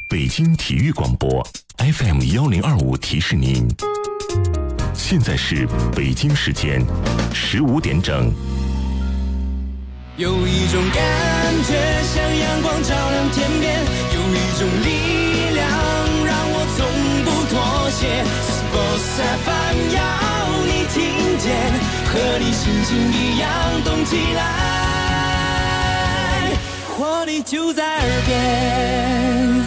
北京体育广播 FM1025提示您，现在是北京时间15点整。 有一种感觉像阳光照亮天边，有一种力量让我从不妥协。Sports FM 要你听见，和你心情一样动起来，活力就在耳边。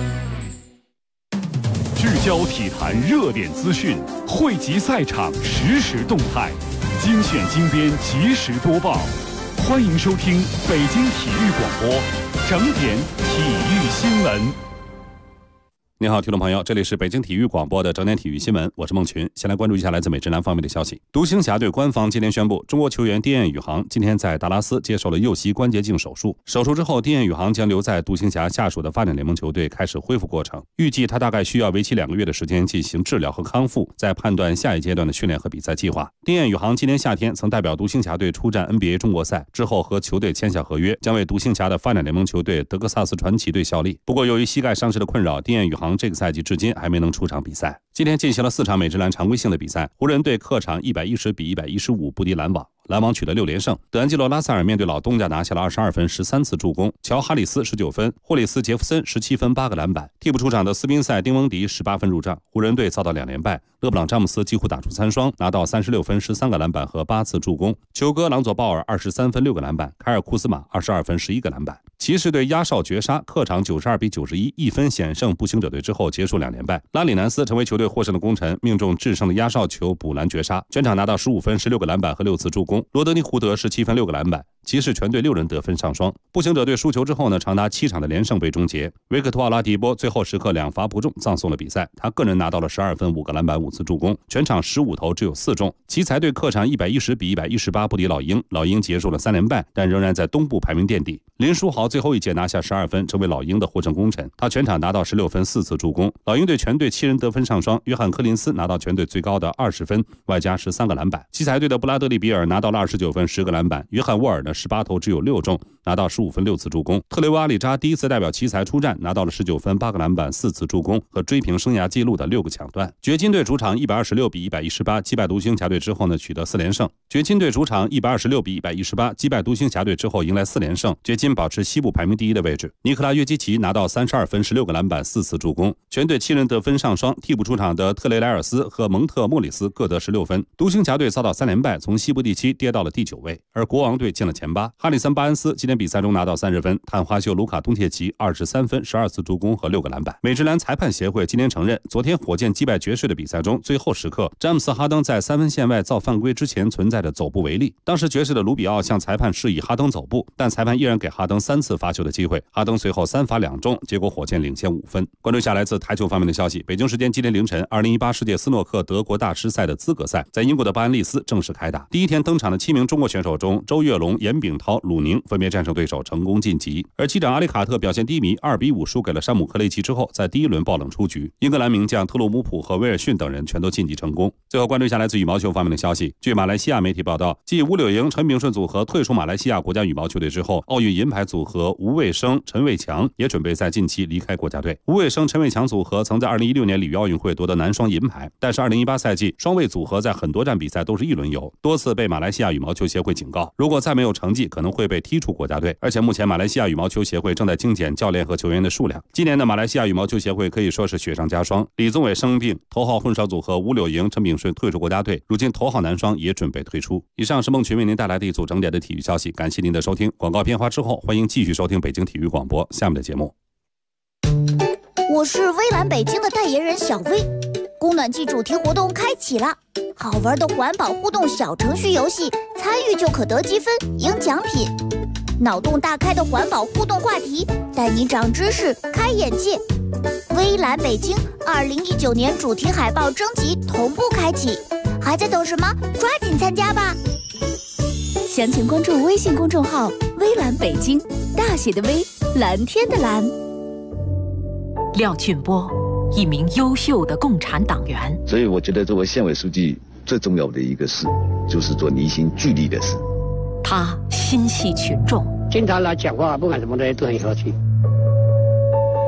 聚焦体坛热点资讯，汇集赛场实时动态，精选精编及时播报。欢迎收听北京体育广播整点体育新闻。 你好，听众朋友，这里是北京体育广播的整点体育新闻，我是孟群。先来关注一下来自美职篮方面的消息。独行侠队官方今天宣布，中国球员丁彦雨航今天在达拉斯接受了右膝关节镜手术。手术之后，丁彦雨航将留在独行侠下属的发展联盟球队开始恢复过程。预计他大概需要为期2个月的时间进行治疗和康复，再判断下一阶段的训练和比赛计划。丁彦雨航今年夏天曾代表独行侠队出战 NBA 中国赛，之后和球队签下合约，将为独行侠的发展联盟球队德克萨斯传奇队效力。不过，由于膝盖伤势的困扰，丁彦雨航这个赛季至今还没能出场比赛。今天进行了4场美职篮常规性的比赛，湖人队客场110比115不敌篮网，篮网取得6连胜。德安基罗·拉塞尔面对老东家拿下了22分13次助攻，乔·哈里斯19分，霍里斯·杰弗森17分8个篮板。替补出场的斯宾塞·丁翁迪18分入账。湖人队遭到2连败，勒布朗·詹姆斯几乎打出3双，拿到36分13个篮板和8次助攻。球哥朗佐·鲍尔23分6个篮板，凯尔·库斯马22分11个篮板。骑士队压哨绝杀，客场92比91，1分险胜步行者队之后结束2连败。拉里南斯成为球队获胜的功臣，命中制胜的压哨球补篮绝杀，全场拿到15分16个篮板和6次助攻。罗德尼·胡德17分6个篮板。骑士全队6人得分上双。步行者队输球之后呢，长达7场的连胜被终结。维克托·奥拉迪波最后时刻2罚不中，葬送了比赛。他个人拿到了12分5个篮板5次助攻，全场15投只有4中。奇才队客场110比118不敌老鹰，老鹰结束了3连败，但仍然在东部排名垫底。林书豪最后一节拿下12分，成为老鹰的获胜功臣。他全场拿到16分4次助攻。老鹰队全队7人得分上双，约翰·柯林斯拿到全队最高的20分，外加13个篮板。奇才队的布拉德利·比尔拿到了29分10个篮板。约翰·沃尔呢18投只有6中，拿到15分6次助攻。特雷沃·阿里扎第一次代表奇才出战，拿到了19分8个篮板4次助攻和追平生涯纪录的6个抢断。掘金队主场126比118击败独行侠队之后呢，取得4连胜。掘金队主场126比118击败独行侠队之后迎来4连胜，掘金保持西部排名第1的位置。尼克拉·约基奇拿到32分16个篮板4次助攻，全队7人得分上双。替补出场的特雷莱尔斯和蒙特莫里斯各得16分。独行侠队遭到3连败，从西部第7跌到了第9位，而国王队进了前8。哈里森·巴恩斯今天比赛中拿到30分，探花秀卢卡·东切奇23分12次助攻和6个篮板。美职篮裁判协会今天承认，昨天火箭击败爵士的比赛中，最后时刻詹姆斯·哈登在3分线外造犯规之前存在着走步违例。当时爵士的卢比奥向裁判示意哈登走步，但裁判依然给哈登3次罚球的机会，哈登随后3罚2中，结果火箭领先5分。关注下来自台球方面的消息，北京时间今天凌晨，2018世界斯诺克德国大师赛的资格赛在英国的巴恩利斯正式开打。第一天登场的7名中国选手中，周跃龙、严炳涛、鲁宁分别战胜对手，成功晋级。而机长阿里卡特表现低迷，2比5输给了山姆克雷奇之后，在第1轮爆冷出局。英格兰名将特鲁姆普和威尔逊等人全都晋级成功。最后关注一下来自羽毛球方面的消息，据马来西亚媒体报道，继吴柳莹、陈炳顺组合退出马来西亚国家羽毛球队之后，奥运银牌组合吴卫生、陈伟强也准备在近期离开国家队。吴卫生、陈伟强组合曾在2016年里约奥运会夺得男双银牌，但是2018赛季双卫组合在很多站比赛都是1轮游，多次被马来西亚羽毛球协会警告，如果再没有成绩，可能会被踢出国家队。而且目前马来西亚羽毛球协会正在精简教练和球员的数量。今年的马来西亚羽毛球协会可以说是雪上加霜，李宗伟生病，头号混双组合吴柳莹、陈炳顺退出国家队，如今头号男双也准备退出。以上是孟群为您带来的一组整点的体育消息，感谢您的收听。广告片花之后，欢迎继续收听北京体育广播下面的节目。 我是微蓝北京的代言人小薇，供暖季主题活动开启了，好玩的环保互动小程序游戏，参与就可得积分赢奖品。脑洞大开的环保互动话题，带你长知识开眼界。微蓝北京2019年主题海报征集同步开启，还在等什么？抓紧参加吧！详情关注微信公众号微蓝北京，大写的微，蓝天的蓝。 廖俊波，一名优秀的共产党员。 所以我觉得作为县委书记最重要的一个事，就是做凝心聚力的事。 他心系群众， 经常来讲话，不管什么东西都很和气。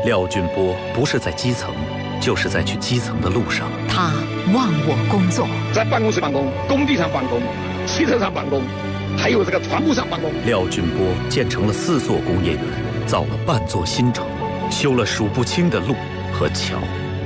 廖俊波不是在基层，就是在去基层的路上。 他忘我工作， 在办公室办公、工地上办公、汽车上办公，还有这个船坞上办公。 廖俊波建成了4座工业园，造了半座新城，修了数不清的路和桥。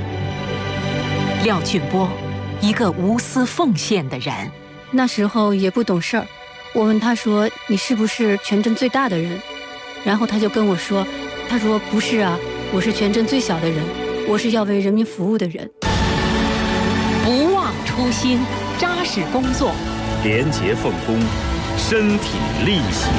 廖俊波，一个无私奉献的人。 那时候也不懂事儿，我问他说：“你是不是全镇最大的人？”然后他就跟我说：“他说不是啊，我是全镇最小的人，我是要为人民服务的人。” 不忘初心，扎实工作， 廉洁奉公，身体力行。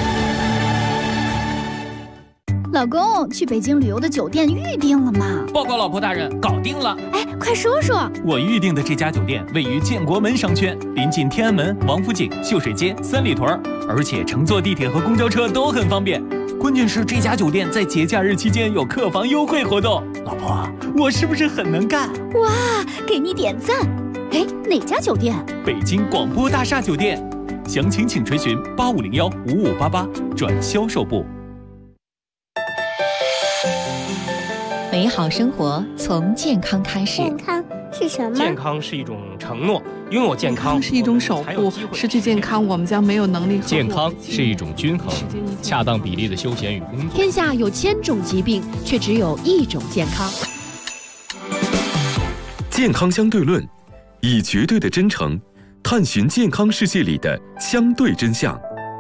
老公，去北京旅游的酒店预定了吗？ 报告老婆大人，搞定了。 哎，快说说。 我预定的这家酒店位于建国门商圈，临近天安门、王府井、秀水街、三里屯，而且乘坐地铁和公交车都很方便。关键是这家酒店在节假日期间有客房优惠活动。老婆，我是不是很能干？ 哇，给你点赞。哎，哪家酒店？ 北京广播大厦酒店。详情请垂询8501-5588转销售部。 美好生活从健康开始。 健康是什么？ 健康是一种承诺，拥有健康是一种守护，失去健康我们将没有能力。 健康是一种均衡，恰当比例的休闲与工作。 天下有1000种疾病，却只有1种健康。 健康相对论，以绝对的真诚探寻健康世界里的相对真相。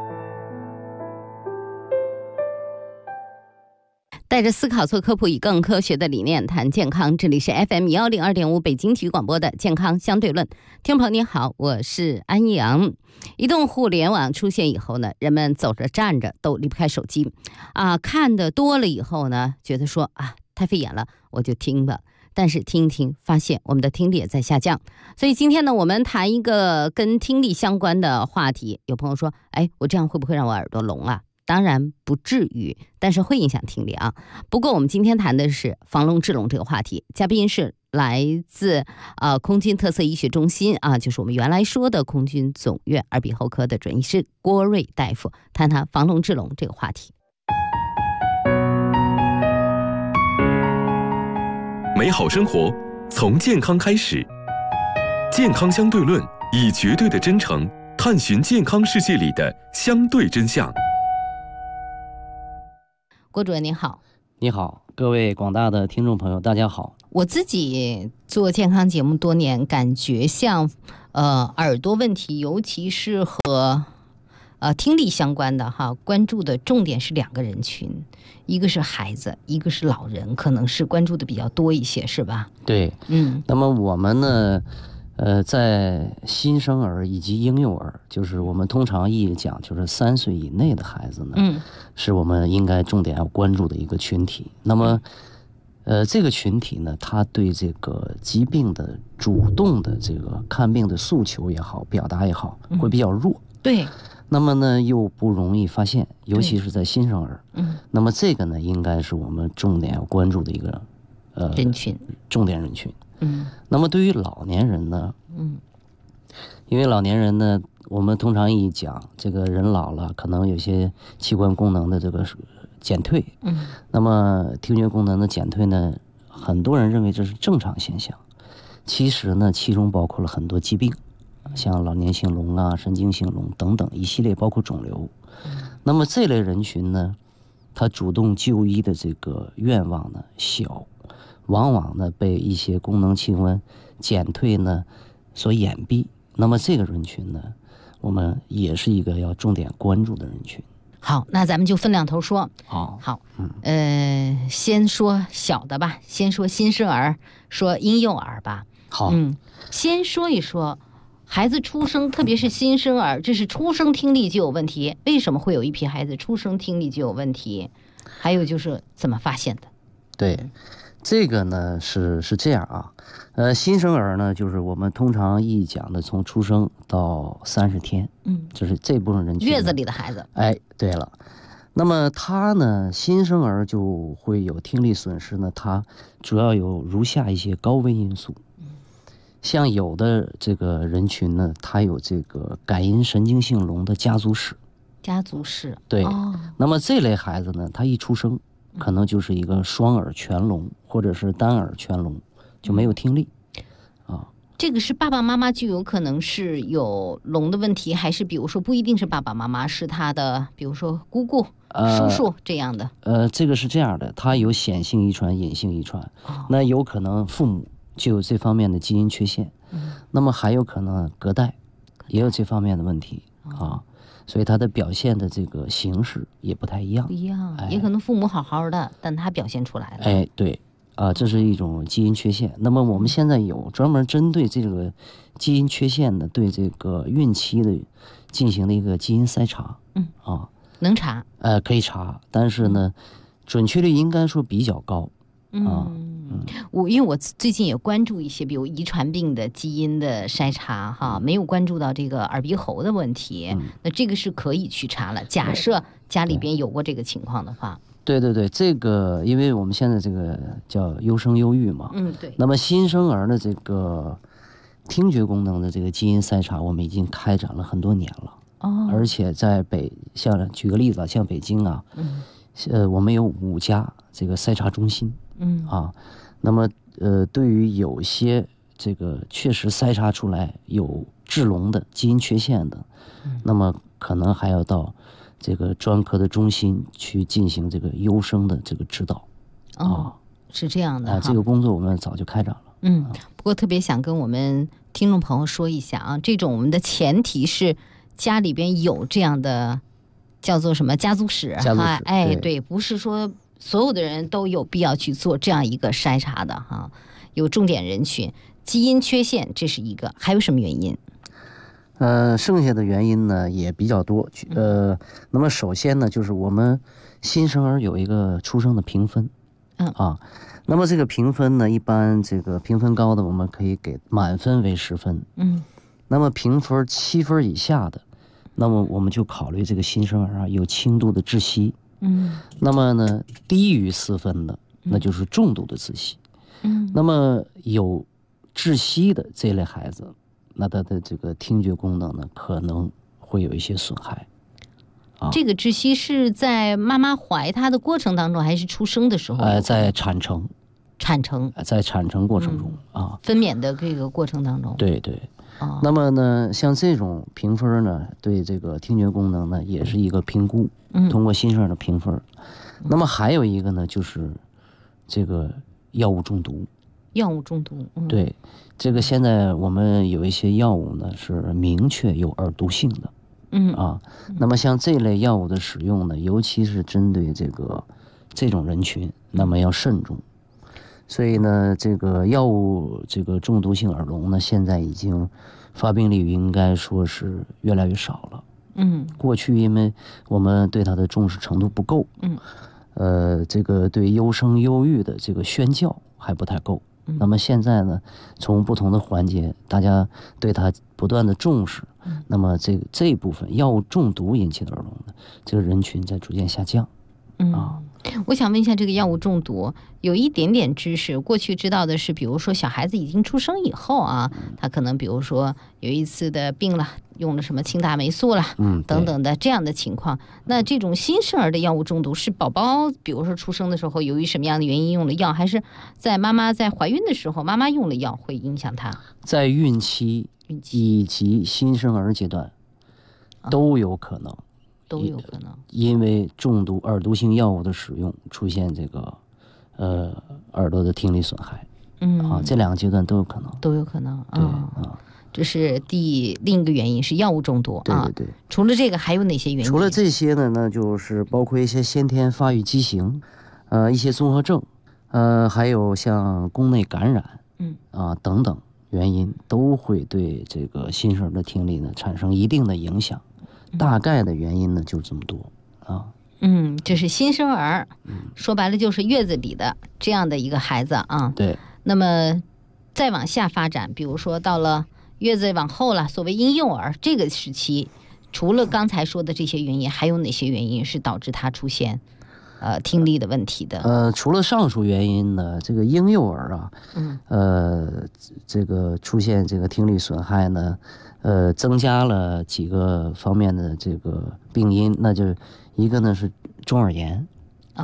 带着思考做科普，以更科学的理念谈健康。这里是 FM102.5 北京体育广播的健康相对论。听众朋友您好，我是安阳。移动互联网出现以后呢，人们走着站着都离不开手机看的多了以后呢，觉得说太费眼了，我就听吧。但是听一听发现我们的听力也在下降。所以今天呢，我们谈一个跟听力相关的话题。有朋友说，我这样会不会让我耳朵聋啊？当然不至于，但是会影响听力啊。不过我们今天谈的是防聋治聋这个话题，嘉宾是来自空军特色医学中心就是我们原来说的空军总院耳鼻喉科的准医师郭瑞大夫，谈谈防聋治聋这个话题。 美好生活从健康开始，健康相对论，以绝对的真诚探寻健康世界里的相对真相。 郭主任您好。 你好，各位广大的听众朋友大家好。 我自己做健康节目多年，感觉像耳朵问题，尤其是和听力相关的关注的重点是2个人群，一个是孩子，一个是老人，可能是关注的比较多一些，是吧？ 对，那么我们呢在新生儿以及婴幼儿，就是我们通常意义讲就是3岁以内的孩子呢，是我们应该重点要关注的一个群体。那么这个群体呢，他对这个疾病的主动的这个看病的诉求也好，表达也好，会比较弱。 对。 那么呢，又不容易发现，尤其是在新生儿。那么这个呢，应该是我们重点要关注的一个人群， 重点人群。那么对于老年人呢，因为老年人呢，我们通常一讲，这个人老了，可能有些器官功能的这个减退。那么听觉功能的减退呢，很多人认为这是正常现象，其实呢，其中包括了很多疾病，像老年性聋神经性聋等等一系列，包括肿瘤。那么这类人群呢，他主动就医的这个愿望呢小，往往呢被一些功能器官减退呢所掩蔽。那么这个人群呢，我们也是一个要重点关注的人群。 好，那咱们就分2头说。 好， 先说小的吧，先说新生儿，说婴幼儿吧。 好， 先说一说孩子出生，特别是新生儿，这是出生听力就有问题。为什么会有一批孩子出生听力就有问题？还有就是怎么发现的？ 对，这个呢是这样新生儿呢，就是我们通常意义讲的从出生到30天，就是这部分人群， 月子里的孩子。 对了，那么他呢，新生儿就会有听力损失呢，它主要有如下一些高危因素。像有的这个人群呢，他有这个感音神经性聋的家族史。 家族史。 对。那么这类孩子呢，他一出生， 可能就是一个双耳全聋或者是单耳全聋，就没有听力。 这个是爸爸妈妈就有可能是有聋的问题，还是比如说不一定是爸爸妈妈，是他的比如说姑姑、叔叔这样的？ 这个是这样的，它有显性遗传、隐性遗传，那有可能父母就有这方面的基因缺陷，那么还有可能隔代也有这方面的问题啊，所以它的表现的这个形式也不太一样。 不一样，也可能父母好好的，但他表现出来了。 哎，对。这是一种基因缺陷。那么我们现在有专门针对这个基因缺陷的，对这个孕期的进行的一个基因筛查。 能查？ 可以查，但是呢，准确率应该说比较高。 因为我最近也关注一些，比如遗传病的基因的筛查哈，没有关注到这个耳鼻喉的问题。那这个是可以去查了。假设家里边有过这个情况的话。 对，这个因为我们现在这个叫优生优育嘛， 对。 那么新生儿的这个听觉功能的这个基因筛查，我们已经开展了很多年了。而且在像举个例子，像北京啊，我们有5家这个筛查中心。那么对于有些这个确实筛查出来有致聋的基因缺陷的，那么可能还要到这个专科的中心去进行这个优生的这个指导。 是这样的这个工作我们早就开展了。 不过特别想跟我们听众朋友说一下啊，这种我们的前提是家里边有这样的叫做什么家族史。对，不是说所有的人都有必要去做这样一个筛查的哈。有重点人群，基因缺陷这是一个，还有什么原因？ 剩下的原因呢也比较多。那么首先呢，就是我们新生儿有一个出生的评分。那么这个评分呢，一般这个评分高的，我们可以给满分为10分。那么评分7分以下的，那么我们就考虑这个新生儿有轻度的窒息。那么呢，低于4分的，那就是重度的窒息。那么有窒息的这类孩子，那他的这个听觉功能呢，可能会有一些损害。 这个窒息是在妈妈怀他的过程当中，还是出生的时候？ 在产程，在产程过程中分娩的这个过程当中。 对。那么呢，像这种评分呢，对这个听觉功能呢，也是一个评估，通过新生儿的评分。那么还有一个呢，就是这个药物中毒。对，这个现在我们有一些药物呢是明确有耳毒性的。那么像这类药物的使用呢，尤其是针对这种人群，那么要慎重。所以呢，这个药物这个中毒性耳聋呢，现在已经发病率应该说是越来越少了。过去因为我们对它的重视程度不够，这个对优生优育的这个宣教还不太够。那么现在呢，从不同的环节，大家对它不断的重视，那么这一部分药物中毒引起的耳聋的这个人群在逐渐下降。 我想问一下，这个药物中毒有一点点知识，过去知道的是，比如说小孩子已经出生以后啊，他可能比如说有一次的病了，用了什么清大霉素了，等等的这样的情况。那这种新生儿的药物中毒是宝宝比如说出生的时候由于什么样的原因用了药，还是在妈妈在怀孕的时候妈妈用了药会影响他？ 在孕期以及新生儿阶段都有可能。因为中毒耳毒性药物的使用出现这个耳朵的听力损害。这2个阶段都有可能。 这是另一个原因是药物中毒。 对。 除了这个还有哪些原因？ 除了这些呢，那就是包括一些先天发育畸形，一些综合症，还有像宫内感染，等等原因都会对这个新生儿的听力呢产生一定的影响。大概的原因呢就这么多。 这是新生儿，说白了就是月子里的这样的一个孩子啊。 对。 那么再往下发展，比如说到了月子往后了，所谓婴幼儿这个时期，除了刚才说的这些原因，还有哪些原因是导致他出现听力的问题的？ 除了上述原因呢，这个婴幼儿这个出现这个听力损害呢，增加了几个方面的这个病因，那就一个呢是中耳炎。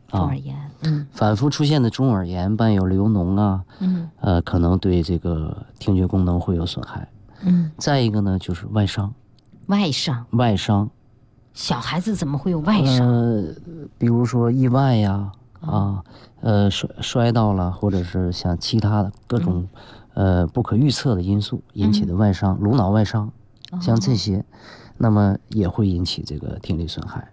中耳炎， 反复出现的中耳炎伴有流脓啊，可能对这个听觉功能会有损害。再一个呢，就是外伤。外伤， 小孩子怎么会有外伤？ 比如说意外呀，摔到了，或者是像其他的各种不可预测的因素引起的外伤，颅脑外伤，像这些，那么也会引起这个听力损害。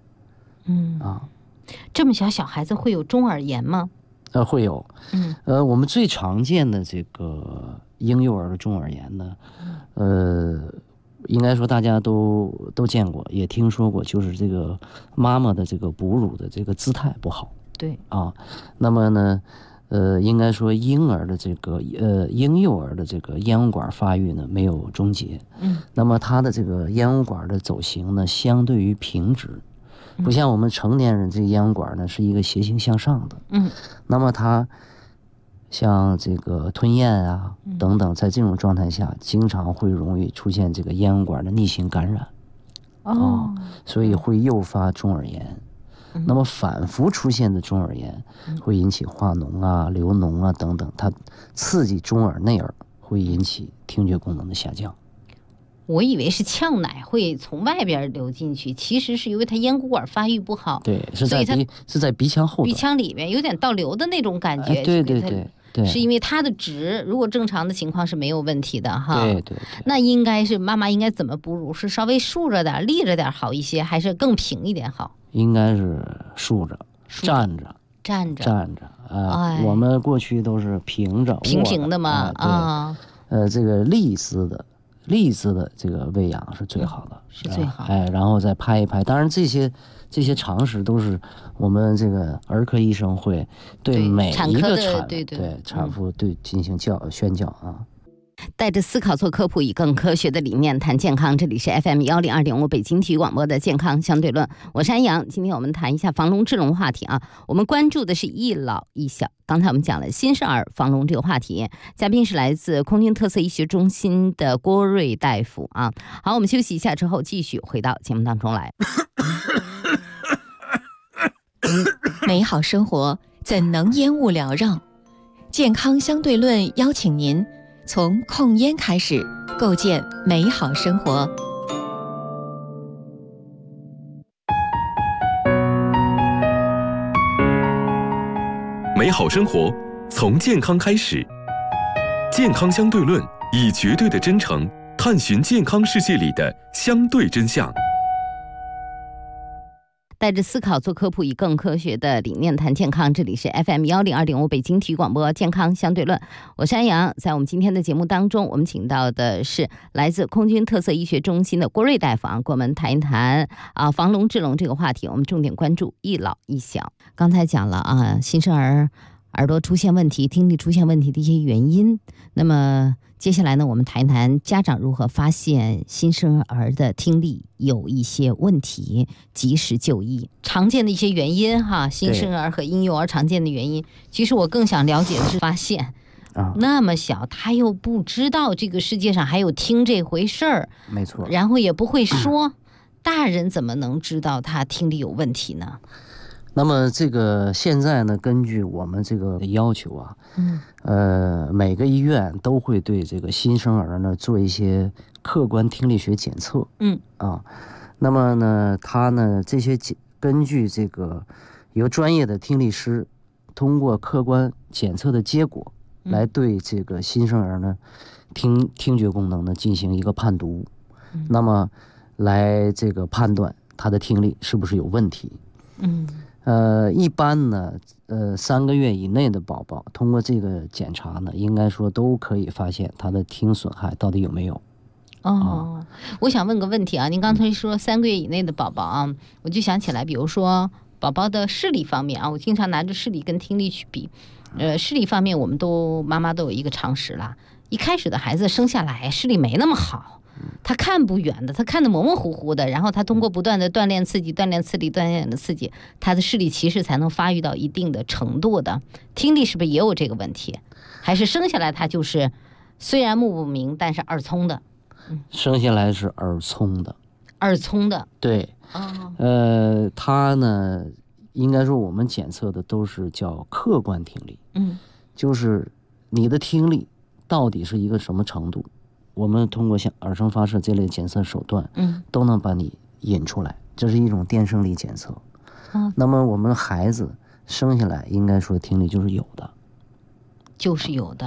这么小孩子会有中耳炎吗？ 会有。我们最常见的这个婴幼儿的中耳炎呢，应该说大家都见过，也听说过，就是这个妈妈的这个哺乳的这个姿态不好。 对那么呢，应该说婴幼儿的这个咽喉管发育呢没有终结。那么他的这个咽喉管的走形呢，相对于平直，不像我们成年人这个咽喉管呢是一个斜行向上的。那么他像这个吞咽啊等等，在这种状态下，经常会容易出现这个咽喉管的逆行感染。所以会诱发中耳炎。那么反复出现的中耳炎会引起化脓啊、流脓啊等等，它刺激中耳内耳，会引起听觉功能的下降。 我以为是呛奶会从外边流进去，其实是因为它咽喉管发育不好。 对，是在鼻腔后， 鼻腔里面有点倒流的那种感觉。 对， 是因为它的值如果正常的情况是没有问题的哈。 对。 那应该是妈妈应该怎么哺乳？是稍微竖着点、立着点好一些，还是更平一点好？ 应该是竖着、站着。我们过去都是平着、 平的嘛。 这个立姿的这个喂养是最好的， 是最好。 然后再拍一拍。当然这些常识都是我们这个儿科医生会对每一个产妇进行宣教啊。 带着思考做科普，以更科学的理念谈健康。这里是 FM102.5北京体育广播的健康相对论，我是安阳。今天我们谈一下防聋治聋话题啊。我们关注的是一老一小。刚才我们讲了新生儿防聋这个话题，嘉宾是来自空军特色医学中心的郭瑞大夫啊。好，我们休息一下之后继续回到节目当中来。 美好生活怎能烟雾缭绕？健康相对论邀请您从控烟开始，构建美好生活。 美好生活从健康开始，健康相对论以绝对的真诚探寻健康世界里的相对真相。 带着思考做科普，以更科学的理念谈健康。这里是 FM102.5北京体育广播健康相对论，我是安阳。在我们今天的节目当中，我们请到的是来自空军特色医学中心的郭瑞大夫啊，跟我们谈一谈防聋治聋这个话题。我们重点关注一老一小。刚才讲了啊，新生儿耳朵出现问题、听力出现问题的一些原因。那么接下来呢，我们谈一谈家长如何发现新生儿的听力有一些问题，及时就医。常见的一些原因哈，新生儿和婴幼儿常见的原因，其实我更想了解的是发现。那么小，他又不知道这个世界上还有听这回事儿， 没错， 然后也不会说，大人怎么能知道他听力有问题呢？ 那么这个现在呢，根据我们这个要求啊，每个医院都会对这个新生儿呢做一些客观听力学检测。那么呢，他呢这些根据这个由专业的听力师通过客观检测的结果，来对这个新生儿呢听觉功能呢进行一个判读，那么来这个判断他的听力是不是有问题。一般呢，3个月以内的宝宝通过这个检查呢，应该说都可以发现他的听损害到底有没有。 我想问个问题啊，您刚才说3个月以内的宝宝啊，我就想起来，比如说宝宝的视力方面啊，我经常拿着视力跟听力去比。视力方面，我们妈妈都有一个常识啦。一开始的孩子生下来视力没那么好，他看不远的，他看得模模糊糊的，然后他通过不断的锻炼刺激，他的视力其实才能发育到一定的程度的。听力是不是也有这个问题？还是生下来他就是虽然目不明，但是耳聪的？ 生下来是耳聪的。 耳聪的， 对。他呢应该说我们检测的都是叫客观听力，就是你的听力到底是一个什么程度，我们通过像耳声发射这类检测手段，都能把你引出来，这是一种电生理检测。那么我们孩子生下来应该说听力就是有的， 就是有的。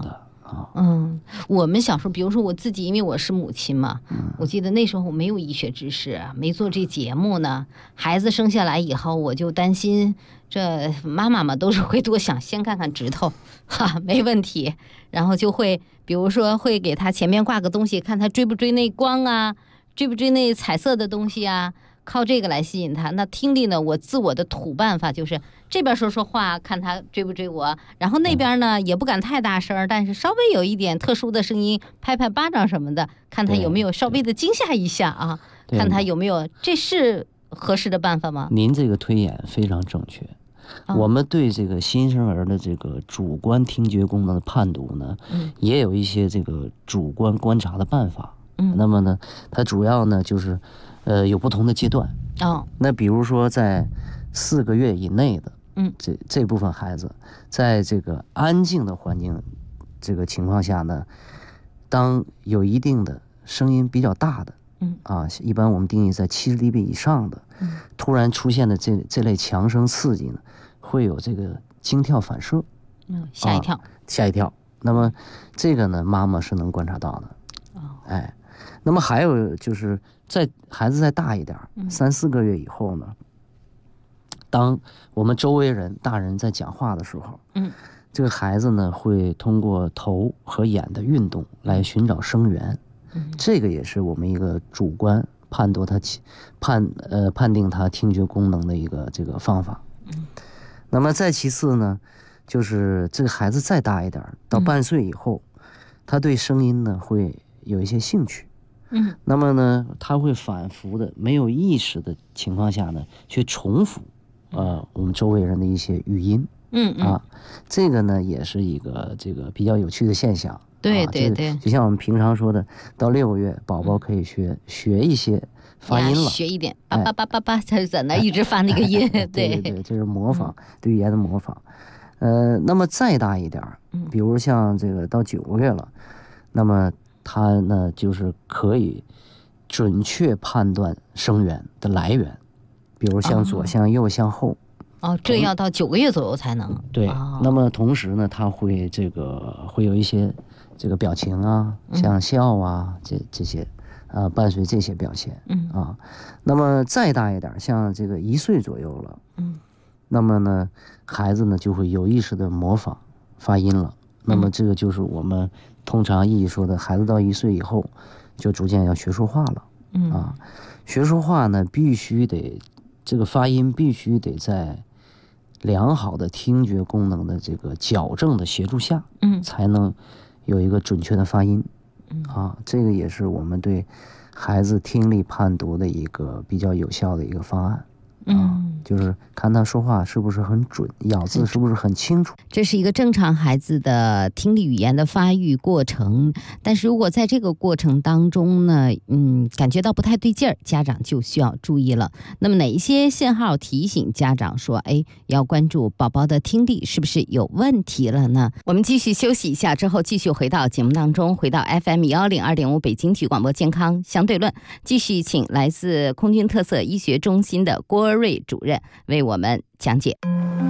我们小时候，比如说我自己，因为我是母亲嘛，我记得那时候我没有医学知识，没做这节目呢。孩子生下来以后，我就担心，这妈妈嘛都是会多想，先看看指头，没问题，然后就会，比如说会给他前面挂个东西，看他追不追那光啊，追不追那彩色的东西啊。靠这个来吸引他。那听力呢，我自我的土办法就是这边说话，看他追不追我，然后那边呢也不敢太大声，但是稍微有一点特殊的声音，拍拍巴掌什么的，看他有没有稍微的惊吓一下啊，看他有没有，这是合适的办法吗？ 您这个推演非常正确。我们对这个新生儿的这个主观听觉功能的判读呢，也有一些这个主观观察的办法。那么呢，它主要呢就是有不同的阶段。那比如说在4个月以内的，这部分孩子，在这个安静的环境这个情况下呢，当有一定的声音比较大的，一般我们定义在70 dB 以上的，突然出现的这类强声刺激呢，会有这个惊跳反射， 吓一跳， 吓一跳。那么这个呢，妈妈是能观察到的。那么还有就是在孩子再大一点，3、4个月以后呢，当我们周围人大人在讲话的时候，这个孩子呢会通过头和眼的运动来寻找声源，这个也是我们一个主观判读他判定他听觉功能的一个这个方法。那么再其次呢，就是这个孩子再大一点，到半岁以后，他对声音呢会有一些兴趣。那么呢，他会反复的没有意识的情况下呢，去重复我们周围人的一些语音。这个呢也是一个这个比较有趣的现象。 对， 就像我们平常说的，到6个月宝宝可以学一些发音了， 学一点，叭叭叭叭叭，他就在那一直发那个音。 对，这是模仿，对语言的模仿。那么再大一点，比如像这个到9个月了，那么他呢就是可以准确判断声源的来源，比如向左、向右、向后。 这要到9个月左右才能。 对，那么同时呢，他会会有一些这个表情啊，像笑啊，这些伴随这些表现。那么再大一点，像这个1岁左右了，那么呢，孩子呢就会有意识的模仿发音了。那么这个就是我们通常意义说的，孩子到1岁以后，就逐渐要学说话了。学说话呢，必须得这个发音必须得在良好的听觉功能的这个矫正的协助下，才能有一个准确的发音。这个也是我们对孩子听力判读的一个比较有效的一个方案。就是看他说话是不是很准，咬字是不是很清楚。 这是一个正常孩子的听力语言的发育过程，但是如果在这个过程当中呢，感觉到不太对劲儿，家长就需要注意了。那么哪一些信号提醒家长说，要关注宝宝的听力是不是有问题了呢？我们继续休息一下，之后继续回到节目当中，回到 FM 102.5北京体育广播健康相对论，继续请来自空军特色医学中心的郭瑞主任为我们讲解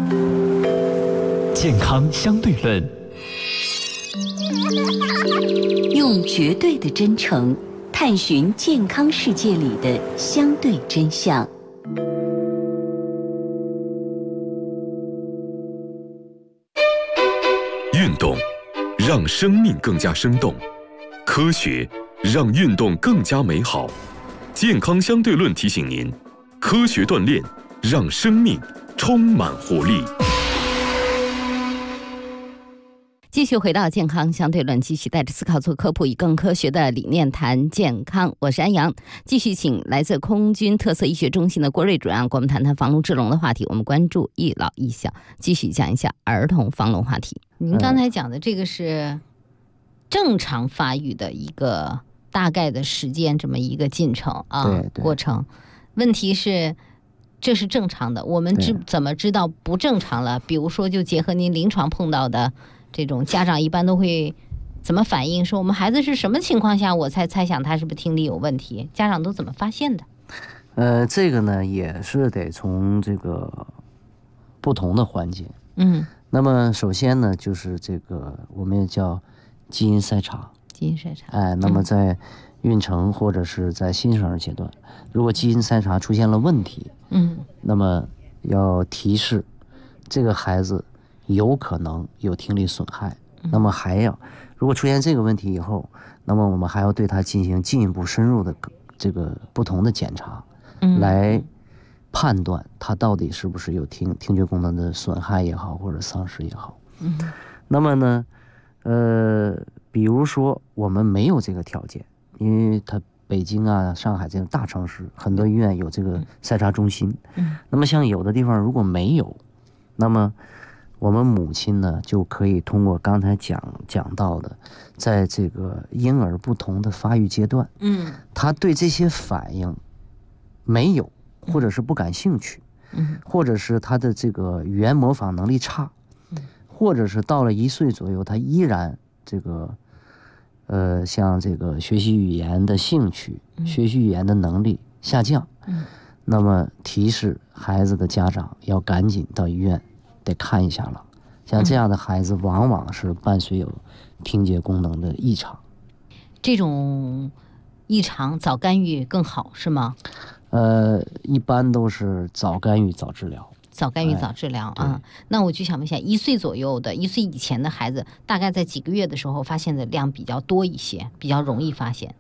健康相对论， 用绝对的真诚探寻健康世界里的相对真相。 运动让生命更加生动，科学让运动更加美好。健康相对论提醒您，科学锻炼让生命充满活力。 继续回到健康相对论，继续带着思考做科普，以更科学的理念谈健康。我是安阳，继续请来自空军特色医学中心的郭瑞主任给我们谈谈防聋治聋的话题。我们关注一老一小，继续讲一下儿童防聋话题。您刚才讲的这个是正常发育的一个大概的时间，这么一个进程啊，过程。问题是这是正常的。我们怎么知道不正常了？比如说，就结合您临床碰到的这种家长，一般都会怎么反应？说我们孩子是什么情况下，我才猜想他是不是听力有问题？家长都怎么发现的？ 这个呢也是得从这个不同的环节。那么首先呢，就是这个我们也叫基因筛查。 基因筛查。 那么在孕程或者是在新生儿阶段，如果基因筛查出现了问题，那么要提示这个孩子有可能有听力损害。那么还要，如果出现这个问题以后，那么我们还要对他进行进一步深入的这个不同的检查，来判断他到底是不是有听觉功能的损害也好，或者丧失也好。那么呢，比如说我们没有这个条件，因为他北京啊、上海这种大城市，很多医院有这个筛查中心。那么像有的地方如果没有，那么我们母亲呢就可以通过刚才讲到的，在这个婴儿不同的发育阶段，他对这些反应没有，或者是不感兴趣，或者是他的这个语言模仿能力差，或者是到了1岁左右，他依然这个像这个学习语言的兴趣、学习语言的能力下降，那么提示孩子的家长要赶紧到医院得看一下了。像这样的孩子往往是伴随有听觉功能的异常。 这种异常早干预更好是吗？ 一般都是早干预早治疗。 早干预早治疗啊。那我就想问一下，1岁左右的、1岁以前的孩子，大概在几个月的时候发现的量比较多一些，比较容易发现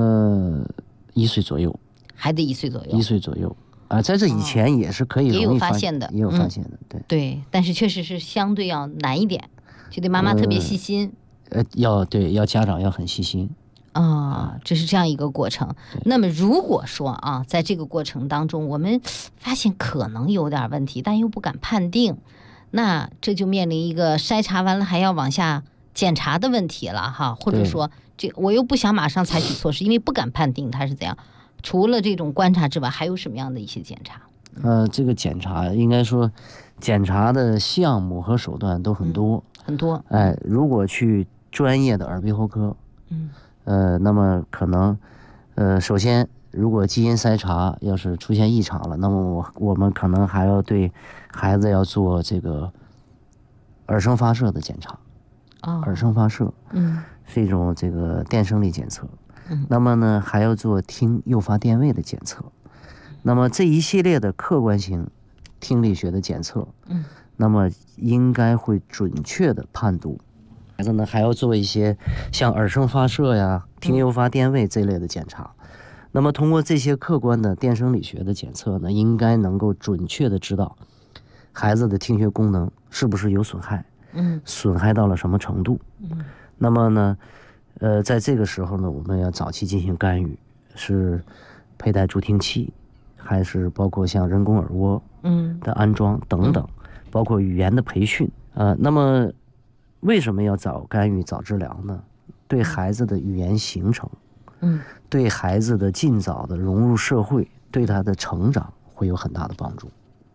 ？1岁左右。 孩子1岁左右。 1岁左右在这以前也是可以容易发现的，也有发现的， 对，但是确实是相对要难一点，就得妈妈特别细心。 要家长要很细心。 这是这样一个过程。那么如果说在这个过程当中我们发现可能有点问题，但又不敢判定，那这就面临一个筛查完了还要往下检查的问题了哈。或者说我又不想马上采取措施，因为不敢判定它是怎样。除了这种观察之外，还有什么样的一些检查？ 这个检查应该说检查的项目和手段都很多， 很多。 如果去专业的耳鼻喉科，那么可能首先如果基因筛查要是出现异常了，那么我们可能还要对孩子要做这个耳声发射的检查。耳声发射是一种这个电生理检测。那么呢还要做听诱发电位的检测。那么这一系列的客观性听力学的检测，那么应该会准确的判读。孩子呢还要做一些像耳声发射呀、听诱发电位这类的检查。那么通过这些客观的电生理学的检测呢，应该能够准确的知道孩子的听觉功能是不是有损害，损害到了什么程度。那么呢在这个时候呢，我们要早期进行干预，是佩戴助听器，还是包括像人工耳蜗的安装等等，包括语言的培训。那么为什么要早干预早治疗呢？对孩子的语言形成，对孩子的尽早的融入社会，对他的成长会有很大的帮助。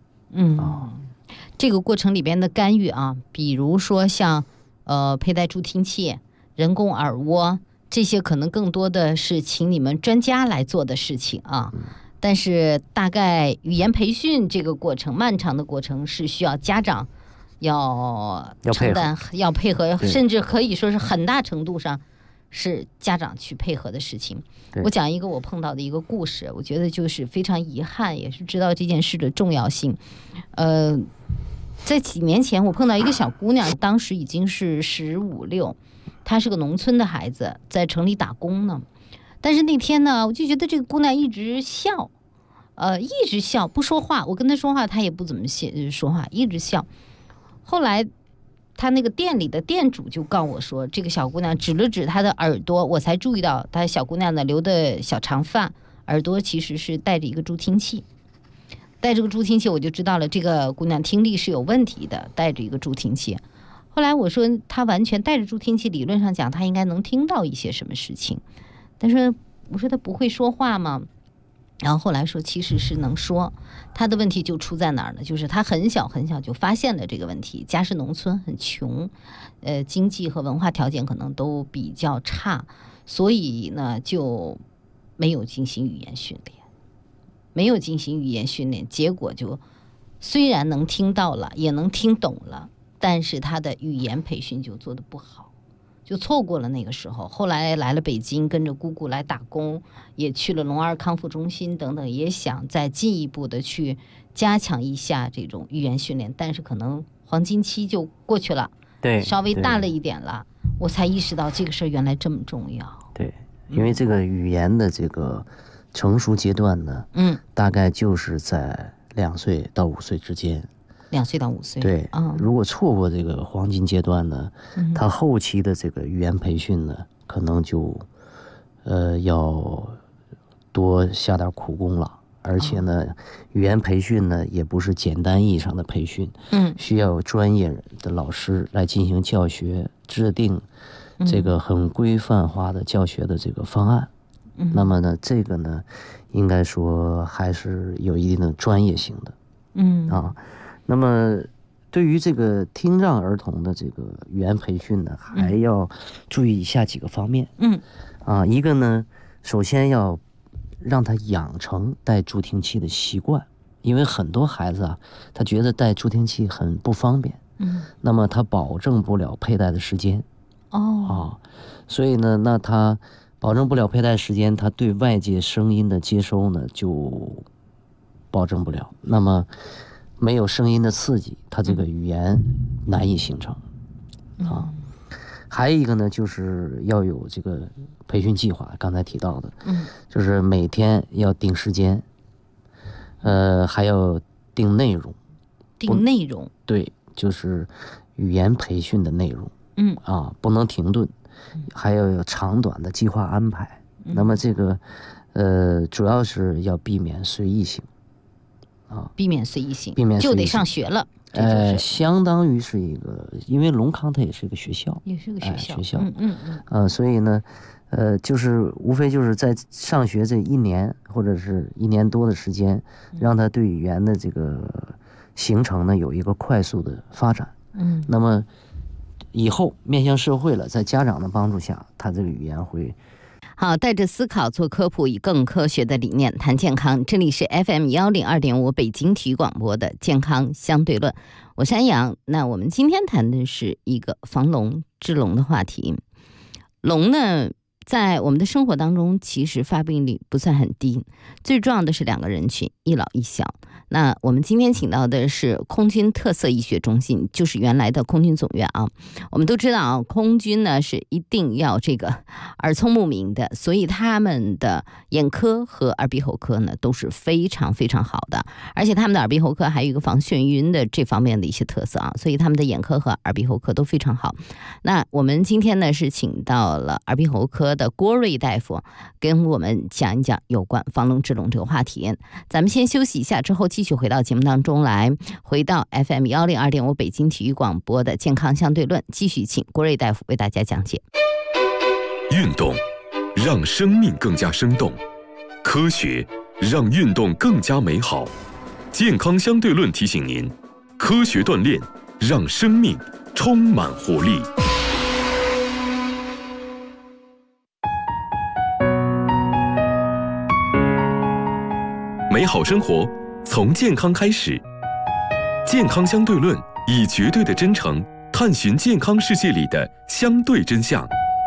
这个过程里边的干预比如说像佩戴助听器、人工耳蜗，这些可能更多的是请你们专家来做的事情但是大概语言培训这个过程，漫长的过程是需要家长要承担、要配合，甚至可以说是很大程度上是家长去配合的事情。我讲一个我碰到的一个故事，我觉得就是非常遗憾，也是知道这件事的重要性。在几年前我碰到一个小姑娘，当时已经是15、16，她是个农村的孩子，在城里打工呢。但是那天呢，我就觉得这个姑娘一直笑，一直笑不说话，我跟她说话她也不怎么说话，一直笑。后来他那个店里的店主就告我说，这个小姑娘指了指她的耳朵，我才注意到她小姑娘呢留的小长发，耳朵其实是带着一个助听器。带这个助听器我就知道了，这个姑娘听力是有问题的，带着一个助听器。后来我说她完全带着助听器，理论上讲她应该能听到一些什么事情，但是我说她不会说话吗？ 然后后来说其实是能说，他的问题就出在哪儿呢？就是他很小很小就发现了这个问题，家是农村，很穷，经济和文化条件可能都比较差，所以呢就没有进行语言训练，结果就虽然能听到了，也能听懂了，但是他的语言培训就做得不好。就错过了那个时候，后来来了北京，跟着姑姑来打工，也去了龙儿康复中心等等，也想再进一步的去加强一下这种语言训练，但是可能黄金期就过去了， 对， 稍微大了一点了，我才意识到这个事儿原来这么重要。 对，因为这个语言的这个成熟阶段呢，大概就是在2岁到5岁之间。 2岁到5岁， 对，如果错过这个黄金阶段呢，他后期的这个语言培训呢，可能就，要多下点苦功了。而且呢，语言培训呢，也不是简单意义上的培训，需要有专业的老师来进行教学，制定这个很规范化的教学的这个方案。那么呢，这个呢，应该说还是有一定的专业性的。那么对于这个听障儿童的这个语言培训呢，还要注意以下几个方面。一个呢，首先要让他养成戴助听器的习惯，因为很多孩子啊，他觉得戴助听器很不方便，那么他保证不了佩戴的时间。所以呢，那他保证不了佩戴时间，他对外界声音的接收呢就保证不了。那么没有声音的刺激，他这个语言难以形成。还有一个呢，就是要有这个培训计划，刚才提到的，就是每天要定时间，还要定内容。 定内容？对， 就是语言培训的内容。不能停顿，还要有长短的计划安排。那么这个，主要是要避免随意性。 避免随意性， 就得上学了。 相当于是一个，因为龙康它也是一个学校， 也是个学校。 所以呢，就是无非就是在上学这1年或者是1年多的时间，让他对语言的这个形成呢有一个快速的发展。那么以后面向社会了，在家长的帮助下，他这个语言会。 好，带着思考做科普，以更科学的理念谈健康。这里是 FM102.5 北京体育广播的健康相对论，我是安阳。那我们今天谈的是一个防聋治聋的话题。聋呢，在我们的生活当中，其实发病率不算很低。最重要的是2个人群，一老一小。那我们今天请到的是空军特色医学中心，就是原来的空军总院啊。我们都知道啊，空军呢是一定要这个耳聪目明的，所以他们的眼科和耳鼻喉科呢都是非常非常好的，而且他们的耳鼻喉科还有一个防眩晕的这方面的一些特色啊，所以他们的眼科和耳鼻喉科都非常好。那我们今天呢是请到了耳鼻喉科的郭瑞大夫，跟我们讲一讲有关防聋治聋这个话题。咱们先休息一下，之后继续回到节目当中来，回到 FM102.5 北京体育广播的健康相对论，继续请郭瑞大夫为大家讲解。 运动让生命更加生动，科学让运动更加美好。健康相对论提醒您，科学锻炼让生命充满活力。美好生活从健康开始，健康相对论以绝对的真诚探寻健康世界里的相对真相。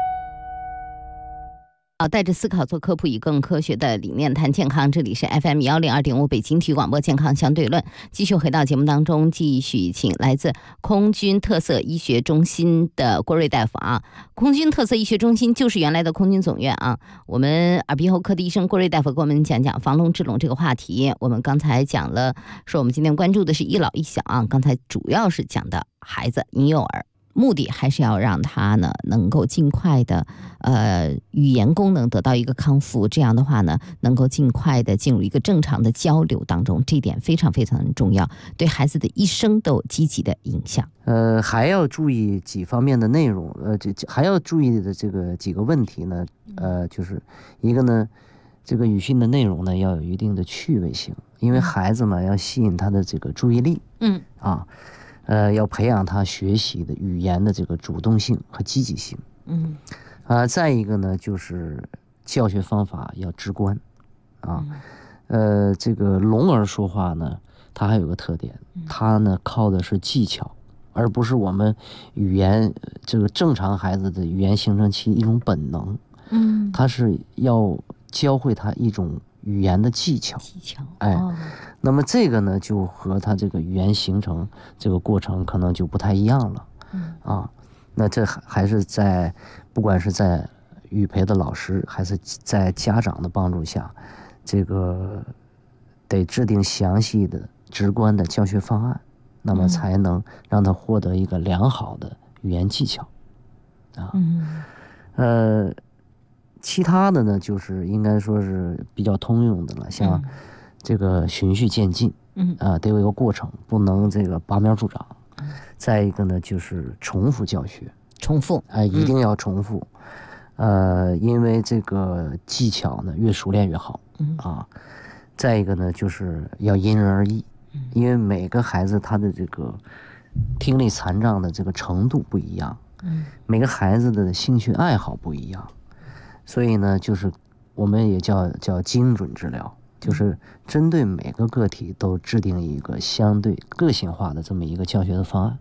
带着思考做科普，以更科学的理念谈健康。这里是 FM102.5 北京体育广播健康相对论，继续回到节目当中，继续请来自空军特色医学中心的郭瑞大夫啊。空军特色医学中心就是原来的空军总院啊。我们耳鼻喉科的医生郭瑞大夫给我们讲讲防聋治聋这个话题。我们刚才讲了，说我们今天关注的是一老一小啊，刚才主要是讲的孩子婴幼儿。目的还是要让他呢能够尽快的语言功能得到一个康复，这样的话呢能够尽快的进入一个正常的交流当中，这一点非常非常重要，对孩子的一生都有积极的影响。 还要注意几方面的内容，还要注意的这个几个问题呢，就是一个呢， 这个语训的内容呢要有一定的趣味性，因为孩子嘛要吸引他的这个注意力，要培养他学习的语言的这个主动性和积极性，再一个呢就是教学方法要直观，这个聋儿说话呢，它还有个特点，它呢靠的是技巧，聋而不是我们语言这个正常孩子的语言形成期一种本能，它是要教会他一种语言的技巧，那么这个呢就和他这个语言形成这个过程可能就不太一样了，那这还是在不管是在语培的老师还是在家长的帮助下，这个得制定详细的直观的教学方案，那么才能让他获得一个良好的语言技巧，其他的呢就是应该说是比较通用的了，像这个循序渐进，得有一个过程，不能这个拔苗助长，再一个呢就是重复教学，一定要重复，因为这个技巧呢越熟练越好，再一个呢就是要因人而异，因为每个孩子他的这个听力残障的这个程度不一样，每个孩子的兴趣爱好不一样，所以呢就是我们也叫精准治疗，就是针对每个个体都制定一个相对个性化的这么一个教学的方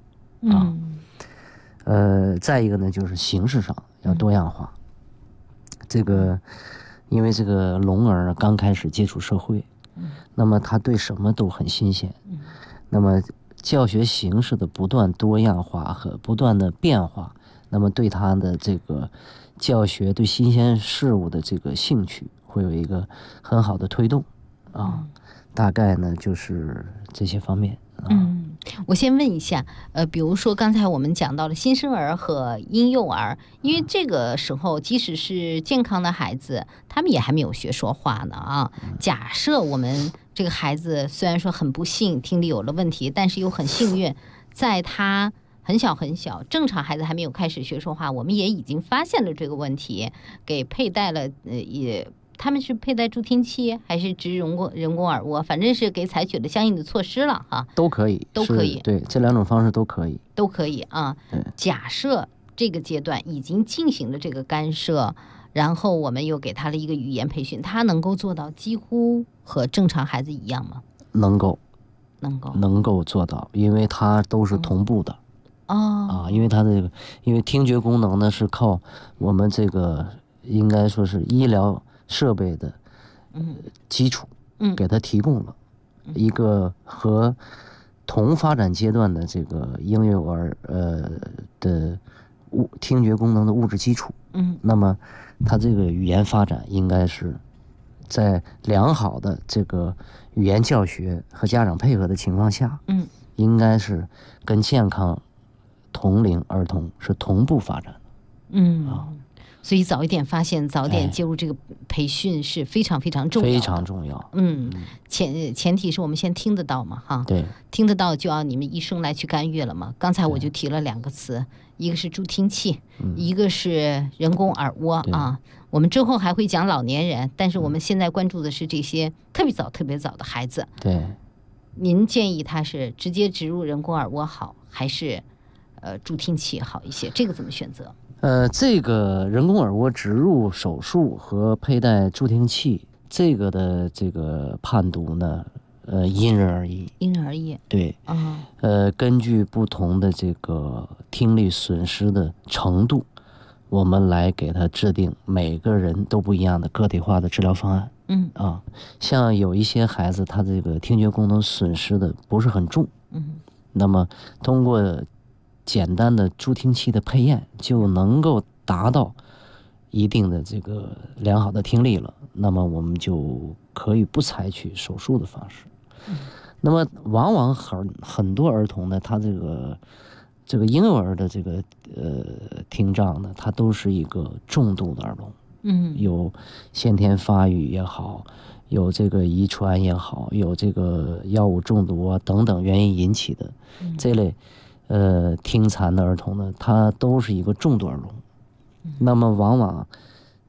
案，再一个呢就是形式上要多样化，这个因为这个聋儿呢刚开始接触社会，那么他对什么都很新鲜，那么教学形式的不断多样化和不断的变化，那么对他的这个教学对新鲜事物的这个兴趣会有一个很好的推动，大概呢就是这些方面。 我先问一下，比如说刚才我们讲到了新生儿和婴幼儿，因为这个时候即使是健康的孩子，他们也还没有学说话呢假设我们这个孩子虽然说很不幸听力有了问题，但是又很幸运，在他很小很小，正常孩子还没有开始学说话，我们也已经发现了这个问题，给佩戴了他们是佩戴助听器还是植人工耳蜗，反正是给采取了相应的措施了都可以，对，这两种方式都可以假设这个阶段已经进行了这个干涉，然后我们又给他了一个语言培训，他能够做到几乎和正常孩子一样吗？能够做到，因为他都是同步的因为他的这个因为听觉功能呢是靠我们这个应该说是医疗设备的基础，给他提供了一个和同发展阶段的这个婴幼儿的听觉功能的物质基础，那么他这个语言发展应该是在良好的这个语言教学和家长配合的情况下，应该是跟健康同龄儿童是同步发展的， 所以早一点发现，早点介入这个培训是非常非常重要的，非常重要。前提是我们先听得到嘛，对，听得到就要你们医生来去干预了嘛。刚才我就提了两个词，一个是助听器，一个是人工耳蜗我们之后还会讲老年人，但是我们现在关注的是这些特别早的孩子。对，您建议他是直接植入人工耳蜗好，还是助听器好一些？这个怎么选择？ 这个人工耳蜗植入手术和佩戴助听器，这个的这个判读呢，因人而异。对，根据不同的这个听力损失的程度，我们来给他制定每个人都不一样的个体化的治疗方案。像有一些孩子，他这个听觉功能损失的不是很重，那么通过简单的助听器的配验就能够达到一定的这个良好的听力了，那么我们就可以不采取手术的方式。那么往往很多儿童呢，他这个婴幼儿的这个听障呢，它都是一个重度的耳聋，有先天发育也好，有这个遗传也好，有这个药物中毒等等原因引起的这类听残的儿童呢，他都是一个重度耳聋。那么往往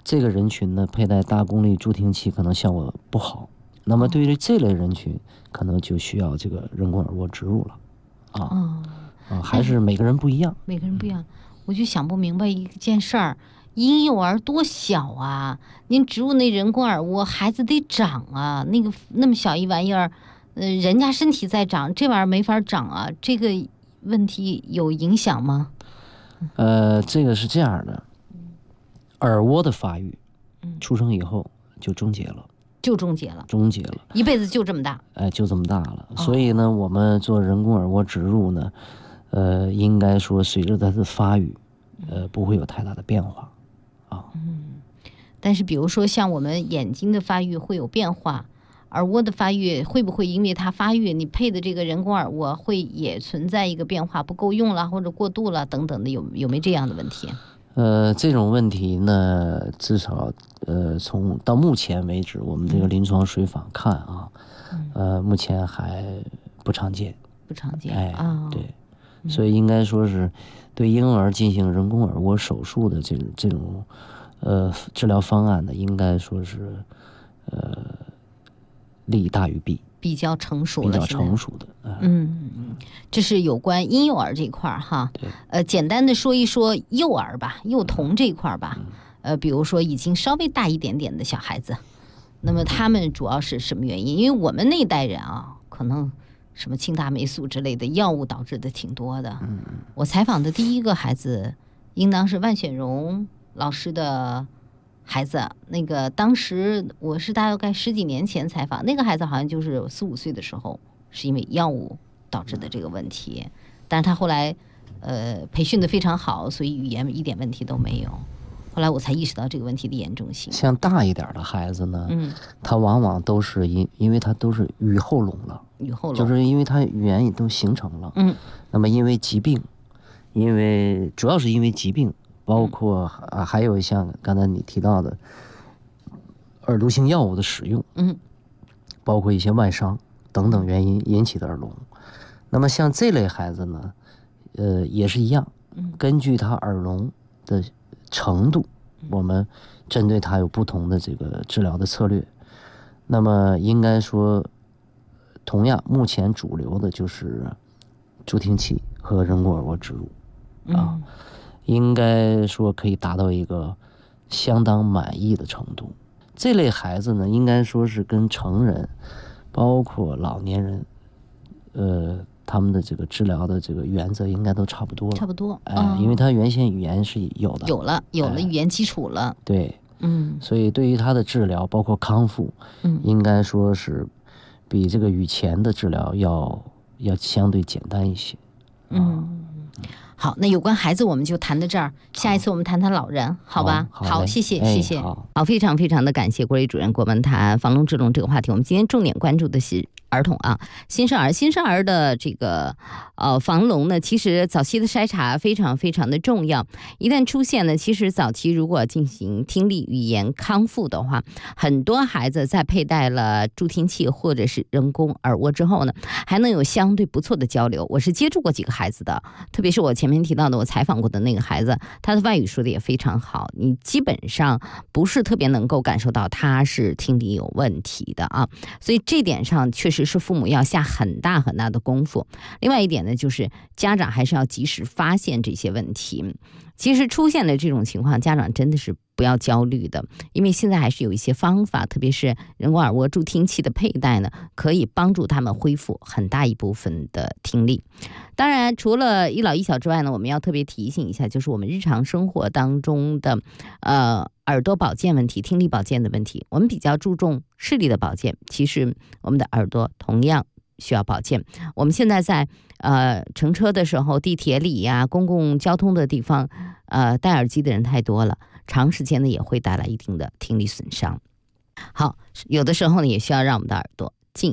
这个人群呢，佩戴大功率助听器可能效果不好。那么对于这类人群，可能就需要这个人工耳蜗植入了。还是每个人不一样。 每个人不一样，我就想不明白一件事儿。婴幼儿多小啊！您植入那人工耳蜗，孩子得长啊，那个那么小一玩意儿，人家身体在长，这玩意儿没法长啊，这个问题有影响吗？ 这个是这样的，耳蜗的发育，出生以后就终结了，一辈子就这么大， 就这么大了。所以呢，我们做人工耳蜗植入呢，应该说随着它的发育，不会有太大的变化。 但是比如说像我们眼睛的发育会有变化，耳蜗的发育会不会因为它发育，你配的这个人工耳蜗会也存在一个变化，不够用了或者过度了等等的，有没这样的问题？ 这种问题呢，至少从到目前为止，我们这个临床随访看啊，目前还不常见。对，所以应该说是对婴儿进行人工耳蜗手术的这种治疗方案呢，应该说是利大于弊， 比较成熟的。这是有关婴幼儿这块儿哈。简单的说一说幼儿吧，幼童这块儿吧。比如说已经稍微大一点点的小孩子，那么他们主要是什么原因？因为我们那一代人啊，可能什么青大霉素之类的药物导致的挺多的。我采访的第一个孩子，应当是万选荣老师的孩子。那个当时我是大概10几年前采访，那个孩子好像就是4、5岁的时候，是因为药物导致的这个问题。但是他后来培训的非常好，所以语言一点问题都没有。后来我才意识到这个问题的严重性。 像大一点的孩子呢，他往往都是因为他都是语后聋了，就是因为他语言也都形成了。那么因为疾病，主要是因为疾病，包括还有像刚才你提到的耳毒性药物的使用，包括一些外伤等等原因引起的耳聋。那么像这类孩子呢，也是一样，根据他耳聋的程度，我们针对他有不同的这个治疗的策略。那么应该说，同样目前主流的就是助听器和人工耳蜗植入应该说可以达到一个相当满意的程度。这类孩子呢，应该说是跟成人包括老年人他们的这个治疗的这个原则应该都差不多，因为他原先语言是有的， 有了语言基础了。 对，所以对于他的治疗包括康复，应该说是比这个以前的治疗要相对简单一些。 好，那有关孩子我们就谈到这儿，下一次我们谈谈老人，好吧？好，谢谢。好， 非常非常的感谢郭蕊主任给我们谈防聋治聋这个话题。我们今天重点关注的是儿童啊，新生儿的这个防聋呢，其实早期的筛查非常非常的重要。一旦出现呢，其实早期如果进行听力语言康复的话，很多孩子在佩戴了助听器或者是人工耳蜗之后呢，还能有相对不错的交流。我是接触过几个孩子的，特别是我前面提到的我采访过的那个孩子，他的外语说的也非常好，你基本上不是特别能够感受到他是听力有问题的啊。所以这点上确实是父母要下很大很大的功夫。另外一点呢，就是家长还是要及时发现这些问题。其实出现的这种情况，家长真的是不要焦虑的，因为现在还是有一些方法，特别是人工耳蜗助听器的佩戴呢，可以帮助他们恢复很大一部分的听力。当然除了一老一小之外呢，我们要特别提醒一下，就是我们日常生活当中的耳朵保健问题、听力保健的问题。我们比较注重视力的保健，其实我们的耳朵同样需要保健。我们现在在乘车的时候，地铁里呀、公共交通的地方，戴耳机的人太多了，长时间呢也会带来一定的听力损伤。好，有的时候呢也需要让我们的耳朵静一静。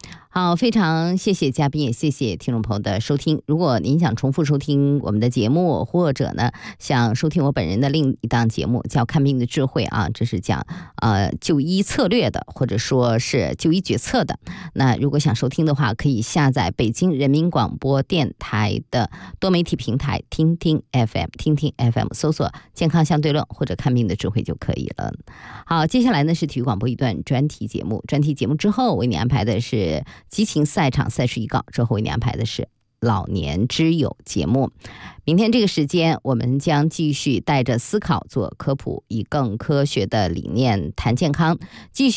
好，非常谢谢嘉宾，也谢谢听众朋友的收听。如果您想重复收听我们的节目，或者呢想收听我本人的另一档节目叫《看病的智慧》啊，这是讲就医策略的，或者说是就医决策的。那如果想收听的话，可以下载北京人民广播电台的多媒体平台听听 FM， 听听 FM 搜索健康相对论或者看病的智慧就可以了。好，接下来呢是体育广播一段专题节目，专题节目之后为你安排的是激情赛场赛事预告，之后为你安排的是老年之友节目。明天这个时间我们将继续带着思考做科普，以更科学的理念谈健康，继续